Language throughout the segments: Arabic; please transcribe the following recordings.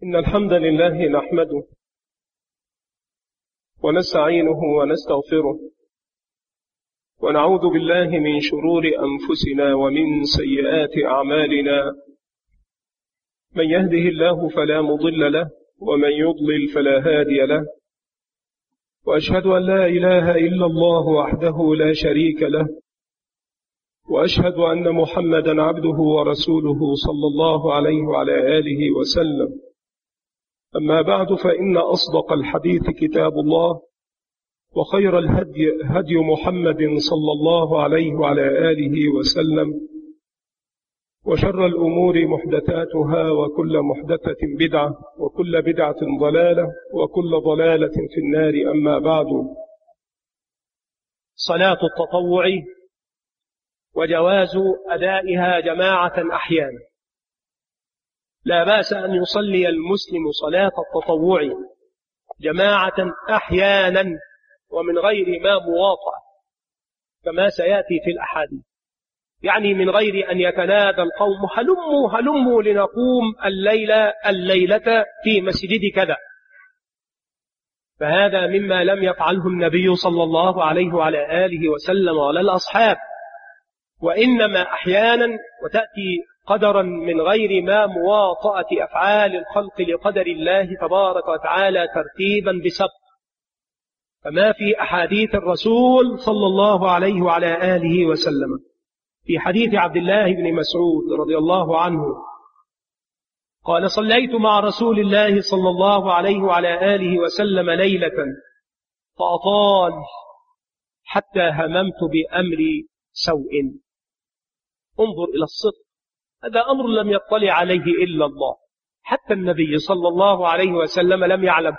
إن الحمد لله نحمده ونستعينه ونستغفره ونعوذ بالله من شرور أنفسنا ومن سيئات أعمالنا. من يهده الله فلا مضل له ومن يضلل فلا هادي له، وأشهد أن لا إله إلا الله وحده لا شريك له، وأشهد أن محمدا عبده ورسوله صلى الله عليه وعلى آله وسلم. أما بعد، فإن أصدق الحديث كتاب الله، وخير الهدي هدي محمد صلى الله عليه وعلى آله وسلم، وشر الأمور محدثاتها، وكل محدثة بدعة، وكل بدعة ضلالة، وكل ضلالة في النار. أما بعد، صلاة التطوع وجواز أدائها جماعة أحيانا. لا بأس أن يصلي المسلم صلاة التطوع جماعة أحيانا ومن غير ما مواطأة، كما سيأتي في الأحاديث، يعني من غير أن يتنادى القوم هلموا لنقوم الليلة في مسجد كذا، فهذا مما لم يفعله النبي صلى الله عليه وعلى آله وسلم ولا الأصحاب، وإنما أحيانا وتأتي قدرا من غير ما مواطأة أفعال الخلق لقدر الله تبارك وتعالى ترتيبا بسبق، كما في أحاديث الرسول صلى الله عليه وعلى آله وسلم. في حديث عبد الله بن مسعود رضي الله عنه قال: صليت مع رسول الله صلى الله عليه وعلى آله وسلم ليلة فأطال حتى هممت بأمر سوء. انظر إلى الصدق، هذا أمر لم يطلع عليه إلا الله، حتى النبي صلى الله عليه وسلم لم يعلم.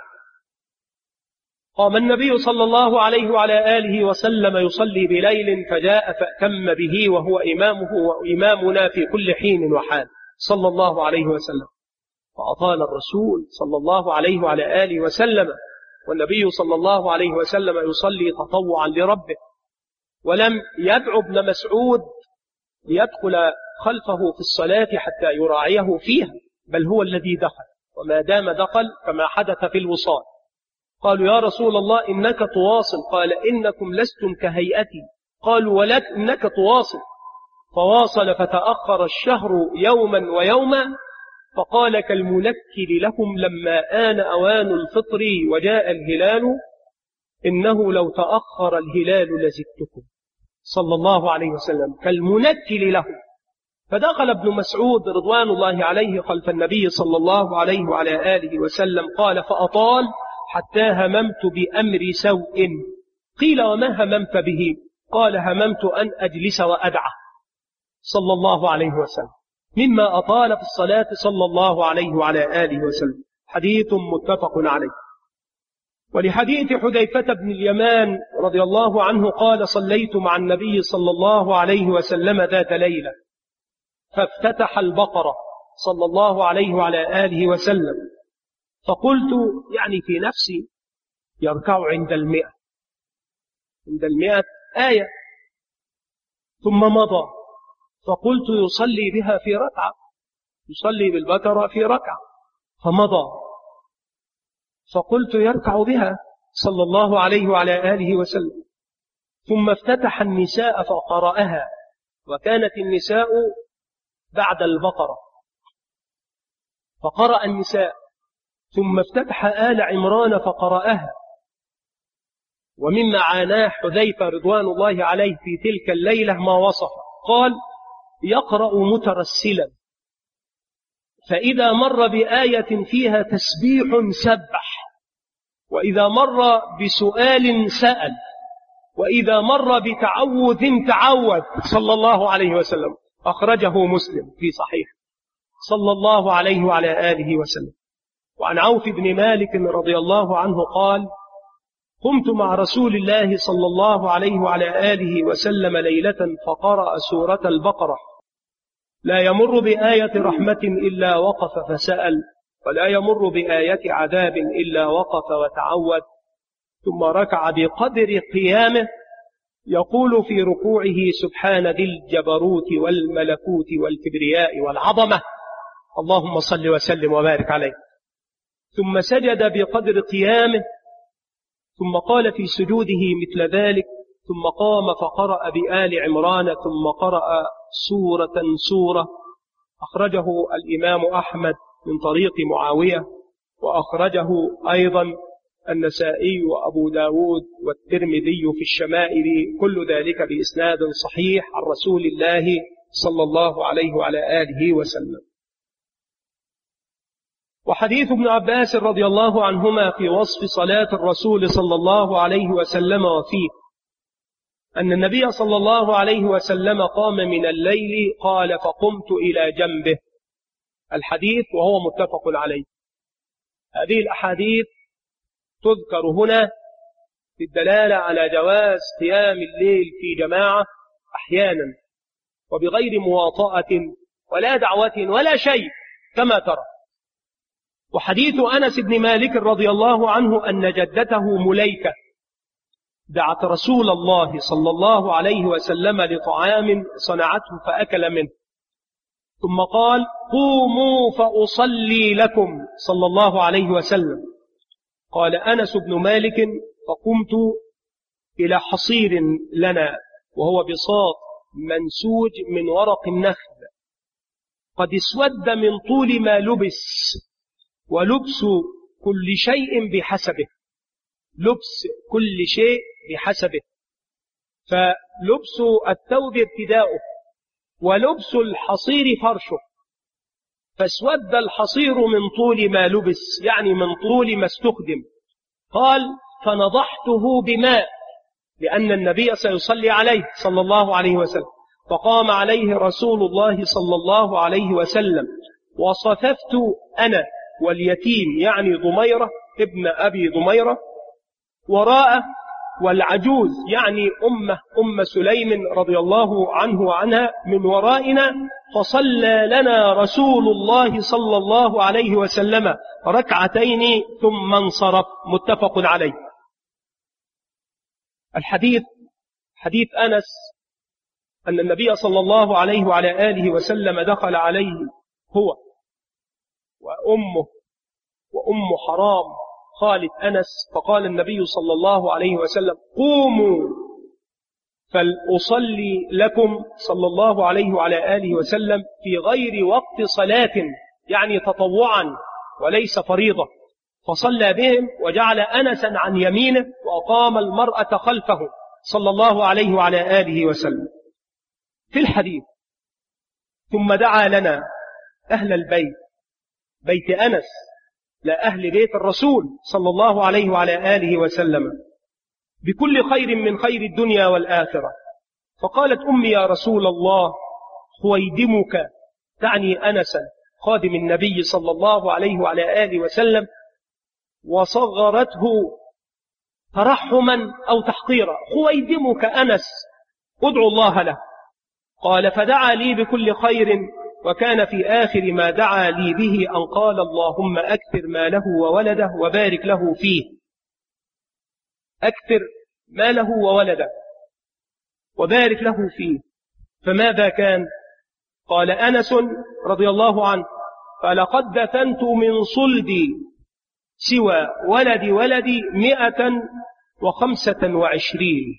قام النبي صلى الله عليه وعلى آله وسلم يصلي بليل، فجاء فأتم به وهو إمامه وإمامنا في كل حين وحال صلى الله عليه وسلم، فأطال الرسول صلى الله عليه وعلى آله وسلم، والنبي صلى الله عليه وسلم يصلي تطوعا لربه، ولم يدعو ابن مسعود ليدخل خلفه في الصلاة حتى يراعيه فيها، بل هو الذي دخل، وما دام دخل كما حدث في الوصال. قالوا: يا رسول الله إنك تواصل. قال: إنكم لستم كهيئتي. قالوا: ولك إنك تواصل. فواصل فتأخر الشهر يوما ويوما، فقال كالمنكر لهم لما آن أوان الفطر وجاء الهلال: إنه لو تأخر الهلال لزدتكم، صلى الله عليه وسلم، كالمنكر لهم. فدخل ابن مسعود رضوان الله عليه خلف النبي صلى الله عليه وعلى آله وسلم. قال: فأطال حتى هممت بأمر سوء. قيل: وما هممت به؟ قال: هممت أن أجلس وأدعى، صلى الله عليه وسلم، مما أطال في الصلاة صلى الله عليه وعلى آله وسلم. حديث متفق عليه. ولحديث حذيفة بن اليمان رضي الله عنه قال: صليت مع النبي صلى الله عليه وسلم ذات ليلة، فافتتح البقرة صلى الله عليه وعلى آله وسلم، فقلت يعني في نفسي يركع عند 100 آية، ثم مضى، فقلت يصلي بها في ركعة، يصلي بالبقرة في ركعة، فمضى، فقلت يركع بها صلى الله عليه وعلى آله وسلم، ثم افتتح النساء فقرأها، وكانت النساء بعد البقرة، فقرأ النساء، ثم افتتح آل عمران فقرأها. ومما عاناه حذيفة رضوان الله عليه في تلك الليلة ما وصف، قال: يقرأ مترسلا، فإذا مر بآية فيها تسبيح سبح، وإذا مر بسؤال سأل، وإذا مر بتعوذ تعوذ، صلى الله عليه وسلم. أخرجه مسلم في صحيح، صلى الله عليه وعلى آله وسلم. وعن عوف بن مالك رضي الله عنه قال: قمت مع رسول الله صلى الله عليه وعلى آله وسلم ليلة فقرأ سورة البقرة، لا يمر بآية رحمة إلا وقف فسأل، ولا يمر بآية عذاب إلا وقف وتعوذ، ثم ركع بقدر قيامه يقول في ركوعه: سبحان ذي الجبروت والملكوت والكبرياء والعظمة، اللهم صل وسلم وبارك عليه. ثم سجد بقدر قيامه، ثم قال في سجوده مثل ذلك، ثم قام فقرأ بآل عمران، ثم قرأ سورة. أخرجه الإمام أحمد من طريق معاوية، وأخرجه أيضا النسائي وأبو داود والترمذي في الشمائل، كل ذلك بإسناد صحيح عن رسول الله صلى الله عليه وعلى آله وسلم. وحديث ابن عباس رضي الله عنهما في وصف صلاة الرسول صلى الله عليه وسلم وفيه أن النبي صلى الله عليه وسلم قام من الليل، قال فقمت إلى جنبه، الحديث وهو متفق عليه. هذه الأحاديث تذكر هنا في الدلالة على جواز قيام الليل في جماعة أحيانا وبغير مواطأة ولا دعوة ولا شيء كما ترى. وحديث أنس بن مالك رضي الله عنه أن جدته مليكة دعت رسول الله صلى الله عليه وسلم لطعام صنعته فأكل منه، ثم قال قوموا فأصلي لكم صلى الله عليه وسلم. قال أنس بن مالك فقمت إلى حصير لنا وهو بساط منسوج من ورق النخل قد اسود من طول ما لبس، ولبس كل شيء بحسبه، لبس كل شيء بحسبه، فلبس الثوب ابتداؤه ولبس الحصير فرشه، فاسود الحصير من طول ما لبس، يعني من طول ما استخدم. قال فنضحته بماء لأن النبي سيصلي عليه صلى الله عليه وسلم، فقام عليه رسول الله صلى الله عليه وسلم، وصففت أنا واليتيم يعني ضميرة ابن أبي ضميرة وراءه، والعجوز يعني أم سليم رضي الله عنه وعنها من ورائنا، فصلى لنا رسول الله صلى الله عليه وسلم ركعتين ثم انصرف، متفق عليه. الحديث حديث أنس أن النبي صلى الله عليه وعلى آله وسلم دخل عليه هو وأمه وأم حرام خالد أنس، فقال النبي صلى الله عليه وسلم قوموا فلأصلي لكم صلى الله عليه وعلى آله وسلم في غير وقت صلاة، يعني تطوعا وليس فريضة، فصلى بهم وجعل أنسا عن يمينه وأقام المرأة خلفه صلى الله عليه وعلى آله وسلم. في الحديث ثم دعا لنا أهل البيت، بيت أنس لا أهل بيت الرسول صلى الله عليه وعلى آله وسلم، بكل خير من خير الدنيا والآخرة. فقالت أمي يا رسول الله خويدمك، تعني أنسا خادم النبي صلى الله عليه وعلى آله وسلم، وصغرته ترحما أو تحقيرا، خويدمك أنس ادعو الله له. قال فدعا لي بكل خير، وكان في آخر ما دعا لي به أن قال اللهم أكثر ماله وولده وبارك له فيه، أكثر ماله وولده وبارك له فيه. فماذا كان؟ قال أنس رضي الله عنه فلقد دفنت من صلبي سوى ولدي 125،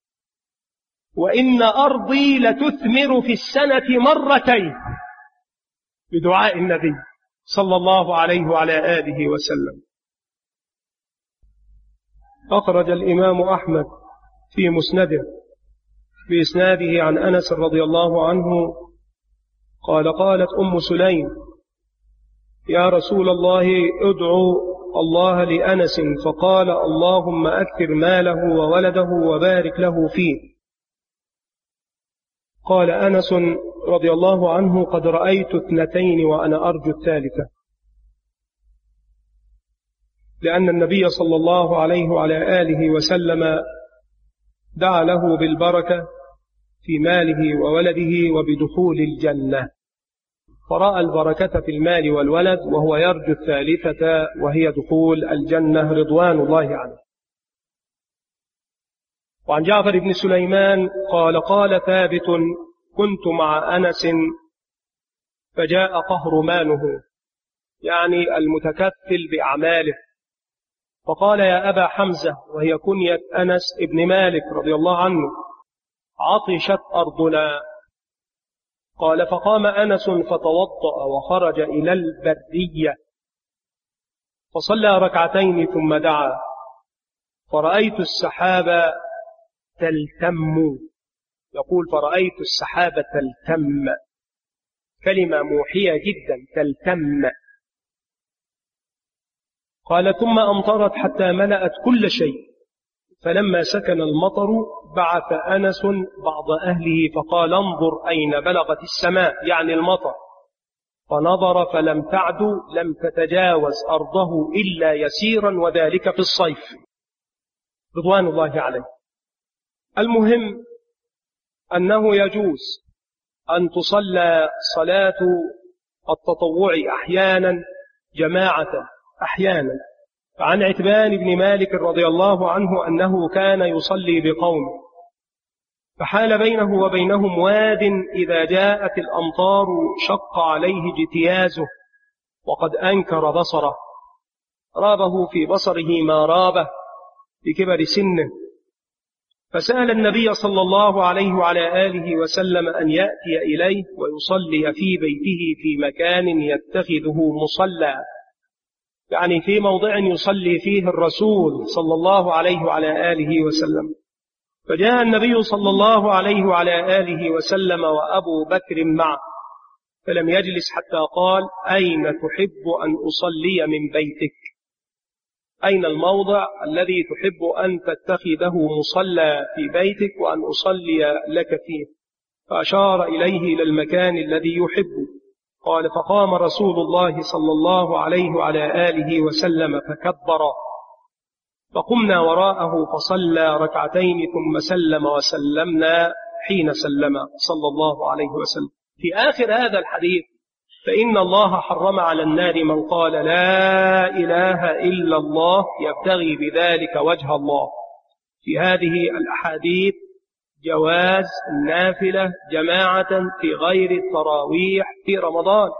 وإن أرضي لتثمر في السنة مرتين، بدعاء النبي صلى الله عليه وعلى آله وسلم. أخرج الإمام أحمد في مسنده بإسناده عن أنس رضي الله عنه قال قالت أم سليم يا رسول الله ادعو الله لأنس، فقال اللهم أكثر ماله وولده وبارك له فيه. قال أنس رضي الله عنه قد رأيت 2 وأنا أرجو الثالثة، لأن النبي صلى الله عليه وعلى آله وسلم دعا له بالبركة في ماله وولده وبدخول الجنة، فرأى البركة في المال والولد وهو يرجو الثالثة وهي دخول الجنة رضوان الله عنه. وعن جعفر بن سليمان قال قال ثابت كنت مع أنس فجاء قهرمانه يعني المتكفل بأعماله، فقال: يا أبا حمزة، وهي كنية أنس بن مالك رضي الله عنه: عطشت أرضنا. قال: فقام أنس فتوضأ وخرج إلى البردية فصلى ركعتين ثم دعا، فرأيت السحابة تلتم. يقول: فرأيت السحابة تلتم، كلمة موحية جدا، تلتم. قال: ثم أمطرت حتى ملأت كل شيء، فلما سكن المطر بعث أنس بعض أهله فقال: انظر أين بلغت السماء، يعني المطر. فنظر فلم تعد لم تتجاوز أرضه إلا يسيرا، وذلك في الصيف، رضوان الله عليه. المهم أنه يجوز أن تصلى صلاة التطوع أحيانا جماعة أحيانا. فعن عتبان بن مالك رضي الله عنه أنه كان يصلي بقوم، فحال بينه وبينهم واد إذا جاءت الأمطار شق عليه اجتيازه، وقد أنكر بصره، رابه في بصره ما رابه بكبر سنه، فسأل النبي صلى الله عليه وعلى آله وسلم أن يأتي إليه ويصلي في بيته في مكان يتخذه مصلى، يعني في موضع يصلي فيه الرسول صلى الله عليه وعلى آله وسلم. فجاء النبي صلى الله عليه وعلى آله وسلم وأبو بكر معه، فلم يجلس حتى قال: أين تحب أن أصلي من بيتك؟ أين الموضع الذي تحب أن تتخذه مصلى في بيتك وأن أصلي لك فيه؟ فأشار إليه إلى المكان الذي يحبه. قال: فقام رسول الله صلى الله عليه وعلى آله وسلم فكبر، فقمنا وراءه فصلى ركعتين ثم سلم وسلمنا حين سلم صلى الله عليه وسلم. في آخر هذا الحديث: فإن الله حرم على النار من قال لا إله إلا الله يبتغي بذلك وجه الله. في هذه الأحاديث جواز النافلة جماعة في غير التراويح في رمضان،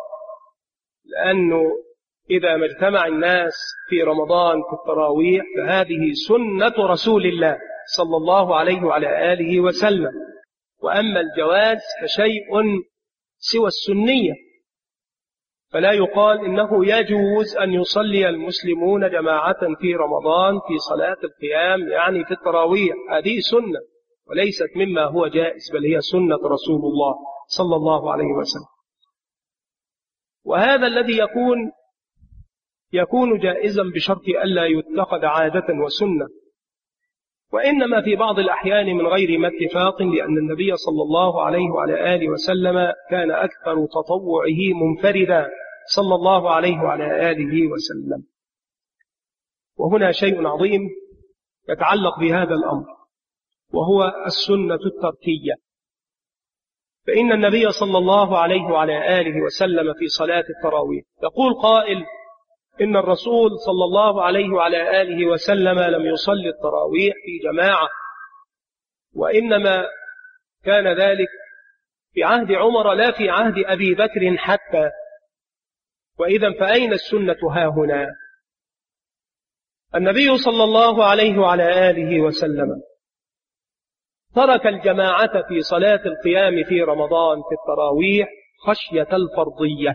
لأنه إذا ما اجتمع الناس في رمضان في التراويح فهذه سنة رسول الله صلى الله عليه وعلى آله وسلم. وأما الجواز فشيء سوى السنية، فلا يقال إنه يجوز أن يصلي المسلمون جماعة في رمضان في صلاة القيام يعني في التراويح، هذه سنة وليست مما هو جائز، بل هي سنة رسول الله صلى الله عليه وسلم. وهذا الذي يكون جائزا بشرط ألا يتخذ عادة وسنة، وإنما في بعض الأحيان من غير ما اتفاق، لأن النبي صلى الله عليه وعلى آله وسلم كان أكثر تطوعه منفردا صلى الله عليه وعلى آله وسلم. وهنا شيء عظيم يتعلق بهذا الأمر، وهو السنة التركية. فإن النبي صلى الله عليه وعلى آله وسلم في صلاة التراويح يقول قائل: إن الرسول صلى الله عليه وعلى آله وسلم لم يصلي التراويح في جماعة، وإنما كان ذلك في عهد عمر لا في عهد أبي بكر حتى. وإذا فأين السنة هاهنا؟ النبي صلى الله عليه وعلى آله وسلم ترك الجماعة في صلاة القيام في رمضان في التراويح خشية الفرضية،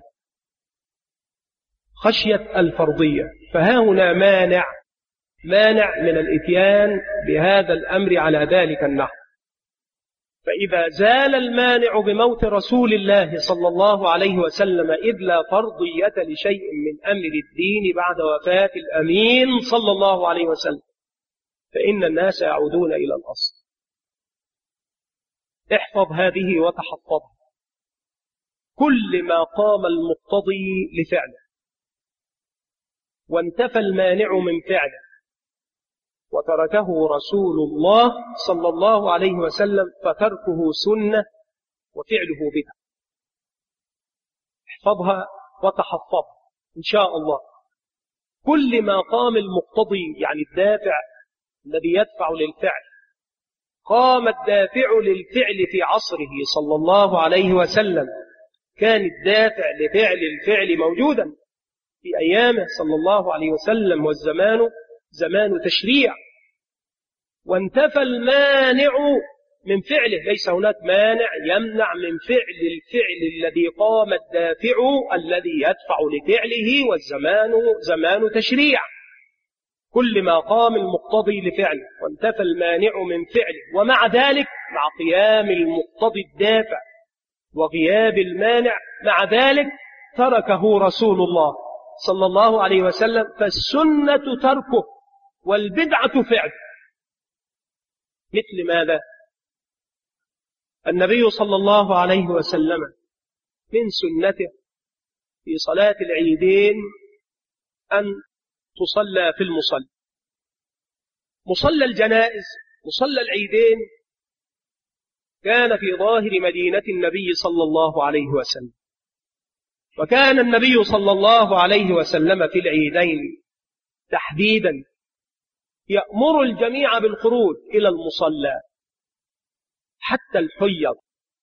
خشية الفرضية. فهاهنا مانع من الإتيان بهذا الأمر على ذلك النحو. فإذا زال المانع بموت رسول الله صلى الله عليه وسلم، إذ لا فرضية لشيء من أمر الدين بعد وفاة الأمين صلى الله عليه وسلم، فإن الناس يعودون إلى الأصل. احفظ هذه وتحفظها: كل ما قام المقتضي لفعله وانتفى المانع من فعله وتركه رسول الله صلى الله عليه وسلم فتركه سنة وفعله بدعة. احفظها وتحفظها إن شاء الله. كل ما قام المقتضي يعني الدافع الذي يدفع للفعل، قام الدافع للفعل في عصره صلى الله عليه وسلم، كان الدافع لفعل الفعل موجودا، في أيامه صلى الله عليه وسلم، والزمان زمان تشريع، وانتفى المانع من فعله. ليس هناك مانع يمنع من فعل الفعل الذي قام الدافع الذي يدفع لفعله، والزمان زمان تشريع. كل ما قام المقتضي لفعله وانتفى المانع من فعله، ومع ذلك مع قيام المقتضي الدافع وغياب المانع، مع ذلك تركه رسول الله صلى الله عليه وسلم. فالسنة تركه والبدعة فعله. مثل ماذا؟ النبي صلى الله عليه وسلم من سنته في صلاة العيدين أن تصلى في المصلى. مصلى الجنائز، مصلى العيدين، كان في ظاهر مدينة النبي صلى الله عليه وسلم، وكان النبي صلى الله عليه وسلم في العيدين تحديدا يأمر الجميع بالخروج إلى المصلى، حتى الحيض،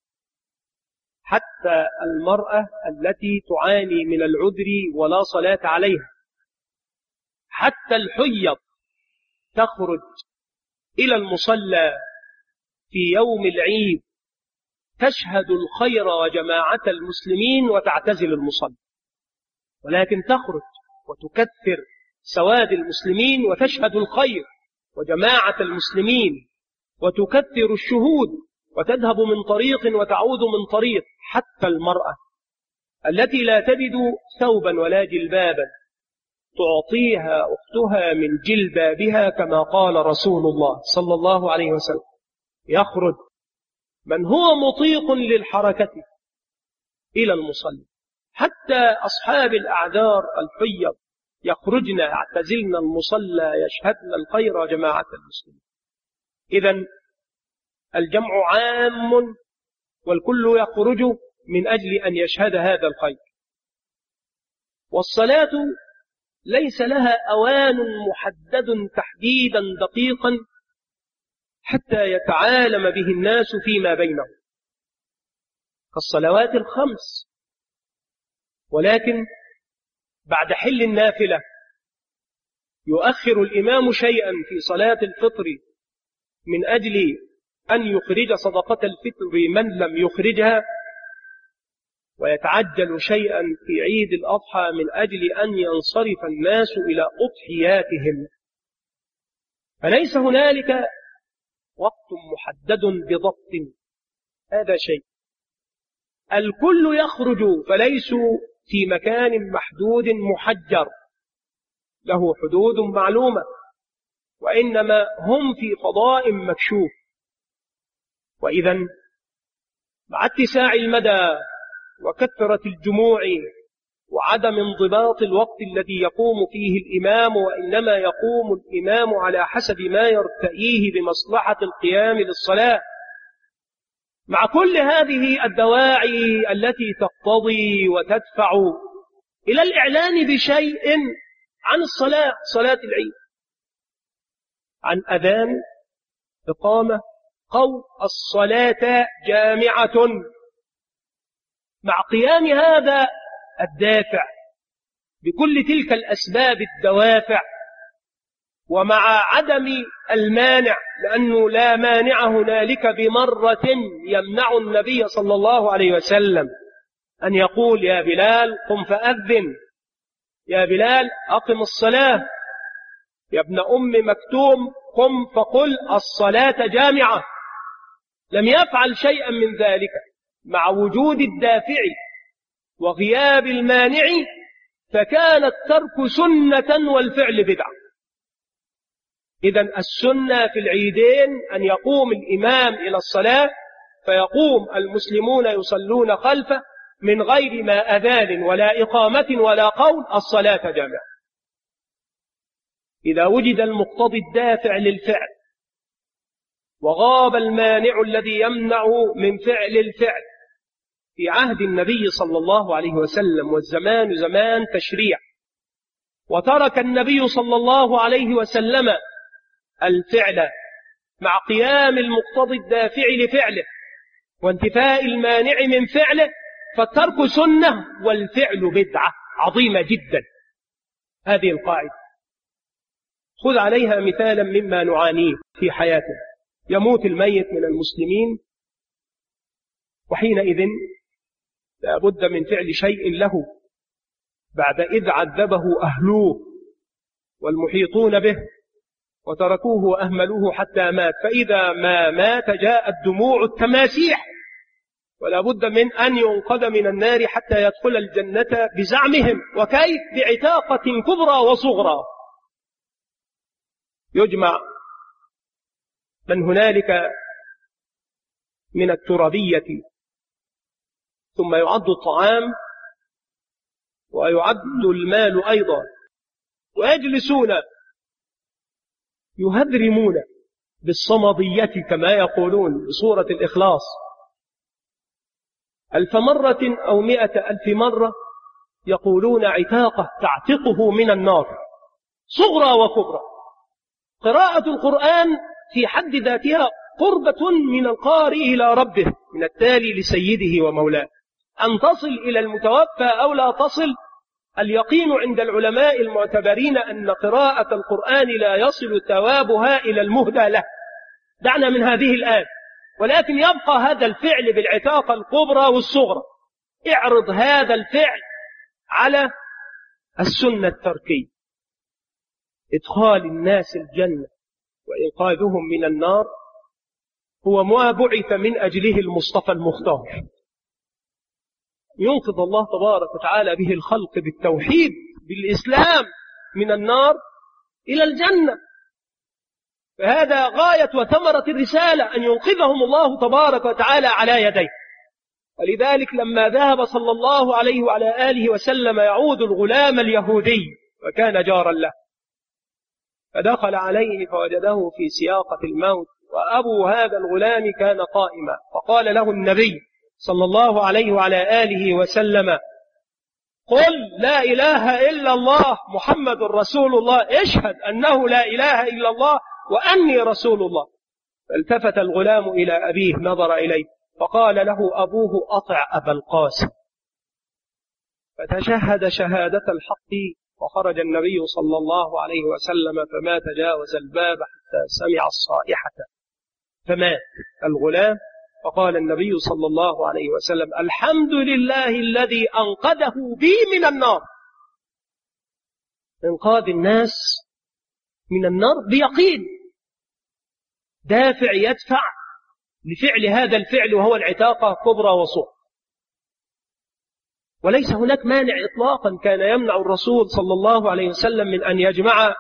حتى المرأة التي تعاني من العذر ولا صلاة عليها، حتى الحيض تخرج إلى المصلى في يوم العيد، تشهد الخير وجماعة المسلمين وتعتزل المصلى، ولكن تخرج وتكثر سواد المسلمين وتشهد الخير وجماعة المسلمين وتكثر الشهود، وتذهب من طريق وتعود من طريق. حتى المرأة التي لا تجد ثوبا ولا جلبابا تعطيها أختها من جلبابها، كما قال رسول الله صلى الله عليه وسلم: يخرج من هو مطيق للحركة إلى المصلى. حتى أصحاب الأعذار الحيض يخرجن يعتزلن المصلى، يشهدن الخير وجماعة المسلمين. إذن الجمع عام، والكل يخرج من أجل أن يشهد هذا الخير. والصلاة ليس لها أوان محدد تحديدا دقيقا حتى يتعالم به الناس فيما بينهم كالصلوات الخمس، ولكن بعد حل النافلة يؤخر الإمام شيئا في صلاة الفطر من أجل أن يخرج صدقة الفطر من لم يخرجها، ويتعجل شيئا في عيد الأضحى من أجل أن ينصرف الناس إلى أضحياتهم. فليس هنالك وقت محدد بضبط، هذا شيء. الكل يخرج، فليسوا في مكان محدود محجر له حدود معلومة، وإنما هم في فضاء مكشوف. وإذا مع اتساع المدى وكثرة الجموع وعدم انضباط الوقت الذي يقوم فيه الإمام، وإنما يقوم الإمام على حسب ما يرتئيه بمصلحة القيام للصلاة، مع كل هذه الدواعي التي تقتضي وتدفع إلى الإعلان بشيء عن الصلاة، صلاة العيد، عن أذان، إقامة، قول الصلاة جامعة، مع قيام هذا الدافع بكل تلك الأسباب الدوافع، ومع عدم المانع، لأنه لا مانع هنالك بمرة يمنع النبي صلى الله عليه وسلم أن يقول: يا بلال قم فأذن، يا بلال أقم الصلاة، يا ابن أم مكتوم قم فقل الصلاة جامعة. لم يفعل شيئا من ذلك مع وجود الدافع وغياب المانع، فكان الترك سنة والفعل بدعة. إذن السنة في العيدين أن يقوم الإمام إلى الصلاة، فيقوم المسلمون يصلون خلفه من غير ما أذان ولا إقامة ولا قول: الصلاة جامعة. إذا وجد المقتضي الدافع للفعل وغاب المانع الذي يمنع من فعل الفعل في عهد النبي صلى الله عليه وسلم، والزمان زمان تشريع، وترك النبي صلى الله عليه وسلم الفعل مع قيام المقتضي الدافع لفعله وانتفاء المانع من فعله، فالترك سنة والفعل بدعة عظيمة جدا. هذه القاعدة. خذ عليها مثالا مما نعانيه في حياتنا. يموت الميت من المسلمين، وحينئذ لا بد من فعل شيء له بعد إذ عذبه أهلوه والمحيطون به وتركوه وأهملوه حتى مات. فإذا ما مات جاءت دموع التماسيح، ولا بد من أن ينقذ من النار حتى يدخل الجنة بزعمهم. وكيف؟ بعتاقة كبرى وصغرى. يجمع من هنالك من الترابية، ثم يعد الطعام ويعد المال أيضا، ويجلسون يهذرمون بالصمدية كما يقولون بصورة الإخلاص 1000 مرة أو 100,000 مرة، يقولون عتاقة تعتقه من النار صغرى وكبرى. قراءة القرآن في حد ذاتها قربة من القارئ إلى ربه، من التالي لسيده ومولاه. أن تصل إلى المتوفى أو لا تصل، اليقين عند العلماء المعتبرين أن قراءة القرآن لا يصل ثوابها إلى المهدى له. دعنا من هذه الآن، ولكن يبقى هذا الفعل بالعتاقة الكبرى والصغرى. اعرض هذا الفعل على السنة التركية، إدخال الناس الجنة وإنقاذهم من النار هو ما بعث من أجله المصطفى المختار. ينقذ الله تبارك وتعالى به الخلق بالتوحيد بالإسلام من النار إلى الجنة. فهذا غاية وثمرة الرسالة، أن ينقذهم الله تبارك وتعالى على يديه. ولذلك لما ذهب صلى الله عليه وعلى آله وسلم يعود الغلام اليهودي وكان جارا له، فدخل عليه فوجده في سياقة الموت، وأبو هذا الغلام كان قائما، فقال له النبي صلى الله عليه وعلى آله وسلم: قل لا إله إلا الله محمد رسول الله، اشهد أنه لا إله إلا الله وأني رسول الله. فالتفت الغلام إلى أبيه نظر إليه فقال له أبوه: أطع أبا القاسم. فتشهد شهادة الحق، وخرج النبي صلى الله عليه وسلم فما تجاوز الباب حتى سمع الصائحة فمات الغلام. فقال النبي صلى الله عليه وسلم: الحمد لله الذي أنقذه بي من النار. إنقاذ الناس من النار بيقين، دافع يدفع لفعل هذا الفعل، وهو العتاقة كبرى وصغرى. وليس هناك مانع إطلاقا كان يمنع الرسول صلى الله عليه وسلم من أن يجمع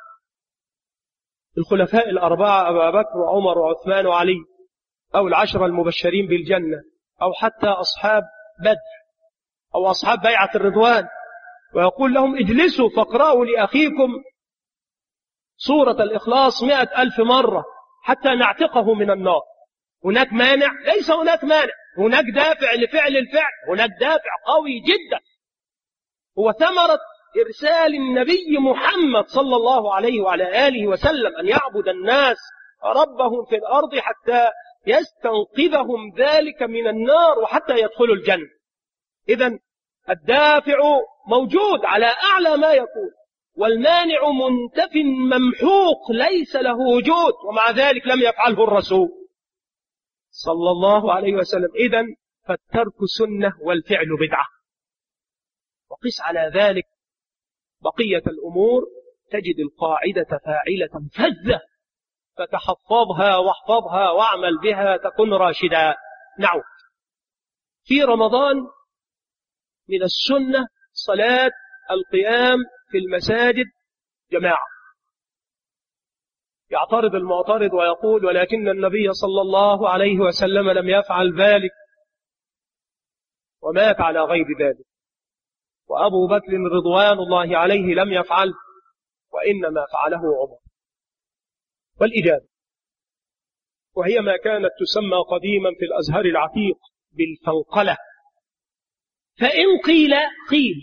الخلفاء الأربعة أبا بكر وعمر وعثمان وعلي، أو العشرة المبشرين بالجنة، أو حتى أصحاب بدر أو أصحاب بيعة الرضوان، ويقول لهم: اجلسوا فاقرأوا لأخيكم سورة الإخلاص 100,000 مرة حتى نعتقه من النار. هناك مانع؟ ليس هناك مانع. هناك دافع لفعل الفعل، هناك دافع قوي جدا، هو ثمرة إرسال النبي محمد صلى الله عليه وعلى آله وسلم أن يعبد الناس ربهم في الأرض حتى يستنقذهم ذلك من النار وحتى يدخلوا الجنة. إذن الدافع موجود على أعلى ما يكون، والمانع منتف ممحوق ليس له وجود، ومع ذلك لم يفعله الرسول صلى الله عليه وسلم. إذن فالترك سنة والفعل بدعة. وقس على ذلك بقية الأمور، تجد القاعدة فاعلة فذة، فتحفظها واحفظها واعمل بها تكن راشدا. نعم، في رمضان من السنة صلاة القيام في المساجد جماعة. يعترض المعترض ويقول: ولكن النبي صلى الله عليه وسلم لم يفعل ذلك ومات على غير ذلك، وأبو بكر رضوان الله عليه لم يفعل، وإنما فعله عمر. والإجابة، وهي ما كانت تسمى قديما في الأزهر العتيق بالفنقلة. فإن قيل قيل،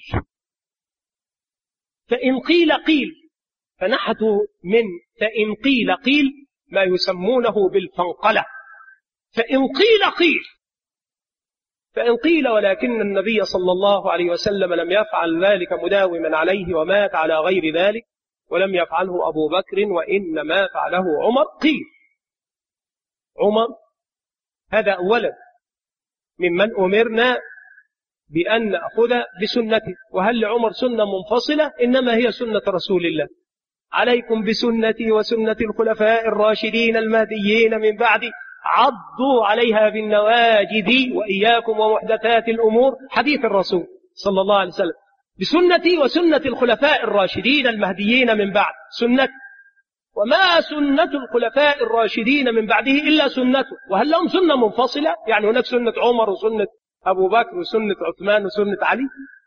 فإن قيل قيل، فنحته من فإن قيل قيل ما يسمونه بالفنقلة. فإن قيل قيل، فإن قيل ولكن النبي صلى الله عليه وسلم لم يفعل ذلك مداوما عليه ومات على غير ذلك ولم يفعله أبو بكر وإنما فعله عمر، قيل عمر هذا أولا ممن أمرنا بأن نأخذ بسنته. وهل لعمر سنة منفصلة؟ إنما هي سنة رسول الله، عليكم بسنتي وسنة الخلفاء الراشدين المهديين من بعدي عضوا عليها بالنواجذ وإياكم ومحدثات الأمور، حديث الرسول صلى الله عليه وسلم، بسنتي وسنة الخلفاء الراشدين المهديين من بعد، سنة. وما سنة الخلفاء الراشدين من بعده إلا سنته. وهل لهم سنة منفصلة؟ يعني هناك سنة عمر وسنة أبو بكر وسنة عثمان وسنة علي؟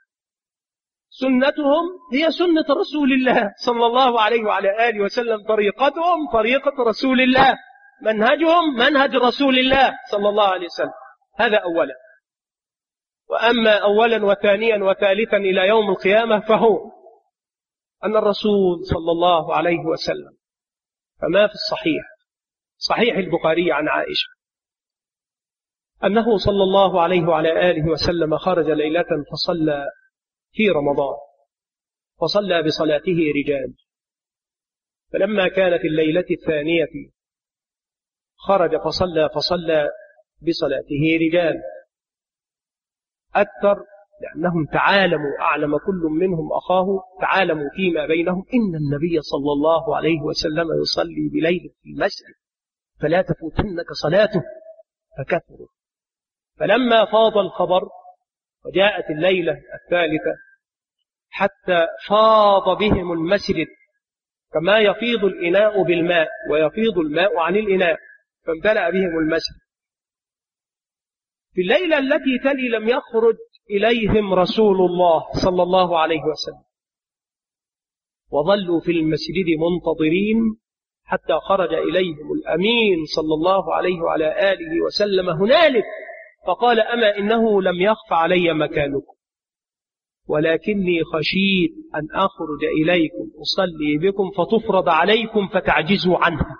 سنتهم هي سنة رسول الله صلى الله عليه وعلى آله وسلم، طريقتهم طريقة رسول الله، منهجهم منهج رسول الله صلى الله عليه وسلم. هذا أولا. وأما أولا وثانيا وثالثا إلى يوم القيامة فهو أن الرسول صلى الله عليه وسلم فما في الصحيح صحيح البخاري عن عائشة أنه صلى الله عليه وعلى آله وسلم خرج ليلة فصلى في رمضان، فصلى بصلاته رجال، فلما كانت الليلة الثانية خرج فصلى بصلاته رجال أكثر، لأنهم تعالموا، أعلم كل منهم أخاه، تعالموا فيما بينهم إن النبي صلى الله عليه وسلم يصلي بليل في المسجد فلا تفوتنك صلاته، فكثروا. فلما فاض الخبر وجاءت الليلة الثالثة حتى فاض بهم المسجد كما يفيض الإناء بالماء ويفيض الماء عن الإناء، فامتلأ بهم المسجد. في الليلة التي تلي لم يخرج إليهم رسول الله صلى الله عليه وسلم، وظلوا في المسجد منتظرين حتى خرج إليهم الأمين صلى الله عليه وعلى آله وسلم هنالك، فقال أما إنه لم يخف علي مكانكم، ولكني خشيت أن أخرج إليكم أصلي بكم فتفرض عليكم فتعجزوا عنها.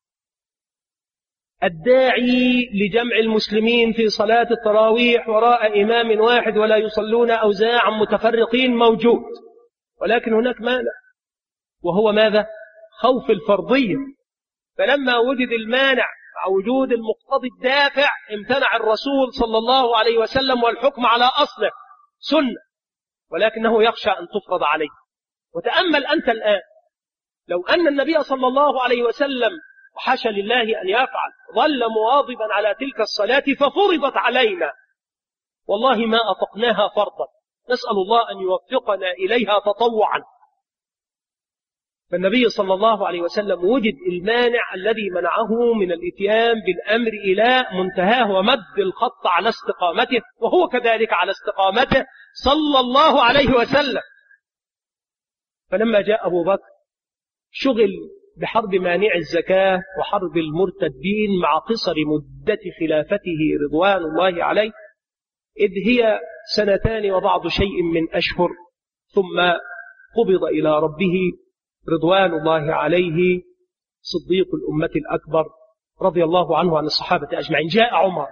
الداعي لجمع المسلمين في صلاة التراويح وراء إمام واحد ولا يصلون أوزاعا متفرقين موجود، ولكن هناك مانع، وهو ماذا؟ خوف الفرضية. فلما وجد المانع مع وجود المقتضي الدافع امتنع الرسول صلى الله عليه وسلم، والحكم على أصله سنة، ولكنه يخشى أن تفرض عليه. وتأمل أنت الآن لو أن النبي صلى الله عليه وسلم وحاشا لله أن يفعل ظل مواظبا على تلك الصلاة ففرضت علينا، والله ما أطقناها فرضا، نسأل الله أن يوفقنا إليها تطوعا. فالنبي صلى الله عليه وسلم وجد المانع الذي منعه من الاتيان بالأمر إلى منتهاه ومد الخط على استقامته، وهو كذلك على استقامته صلى الله عليه وسلم. فلما جاء أبو بكر شغل بحرب مانع الزكاة وحرب المرتدين مع قصر مدة خلافته رضوان الله عليه، إذ هي 2 وبعض شيء من أشهر، ثم قبض إلى ربه رضوان الله عليه صديق الأمة الأكبر رضي الله عنه عن الصحابة أجمعين. جاء عمر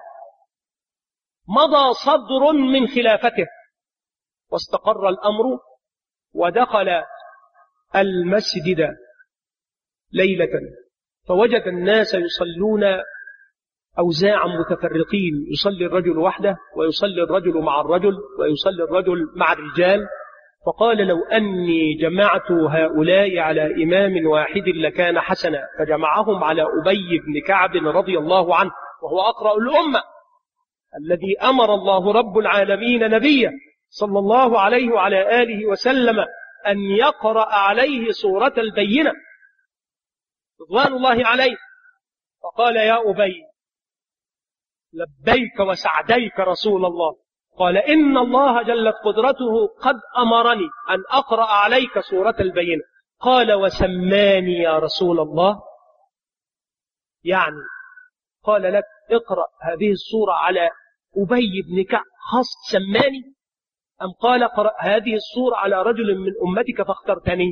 مضى صدر من خلافته واستقر الأمر، ودخل المسجد ليلة فوجد الناس يصلون أوزاعا متفرقين، يصلي الرجل وحده ويصلي الرجل مع الرجل ويصلي الرجل مع الرجال، فقال لو أني جمعت هؤلاء على إمام واحد لكان حسنا، فجمعهم على أبي بن كعب رضي الله عنه، وهو أقرأ الأمة الذي أمر الله رب العالمين نبيه صلى الله عليه وعلى آله وسلم أن يقرأ عليه سورة البينة رضوان الله عليه. فقال يا أبي لبيك وسعديك رسول الله. قال إن الله جلت قدرته قد أمرني أن أقرأ عليك سورة البينة. قال وسماني يا رسول الله، يعني قال لك اقرأ هذه السورة على أبي بن كعب خاص سماني، أم قال اقرأ هذه السورة على رجل من أمتك فاخترتني؟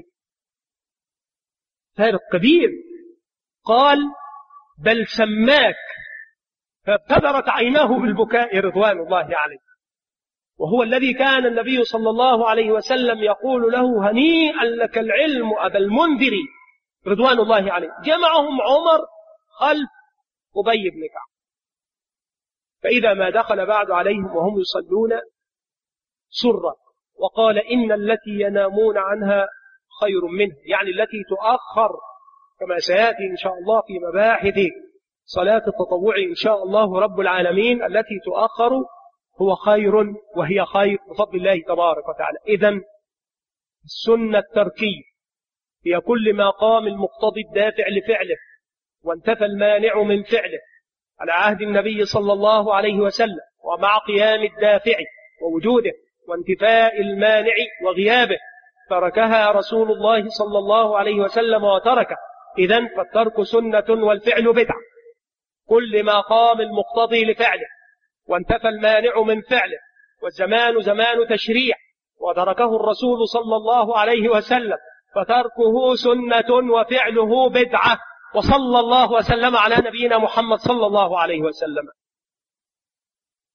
فارق كبير. قال بل سماك فابتدرت عيناه بالبكاء رضوان الله عليه، وهو الذي كان النبي صلى الله عليه وسلم يقول له: هنيئا لك العلم أبا المنذر رضوان الله عليه. جمعهم عمر خلف أبي بن كعب، فإذا ما دخل بعد عليهم وهم يصلون سر وقال: إن التي ينامون عنها خير منها، يعني التي تؤخر كما سيأتي إن شاء الله في مباحث صلاة التطوع إن شاء الله رب العالمين، التي تؤخر هو خير وهي خير بفضل الله تبارك وتعالى. إذن السنة التركية هي كل ما قام المقتضي الدافع لفعله وانتفى المانع من فعله على عهد النبي صلى الله عليه وسلم، ومع قيام الدافع ووجوده وانتفاء المانع وغيابه تركها رسول الله صلى الله عليه وسلم وتركه. إذن فالترك سنة والفعل بدعة. كل ما قام المقتضي لفعله وانتفى المانع من فعله والزمان زمان تشريع وتركه الرسول صلى الله عليه وسلم فتركه سنة وفعله بدعة. وصلى الله وسلم على نبينا محمد صلى الله عليه وسلم.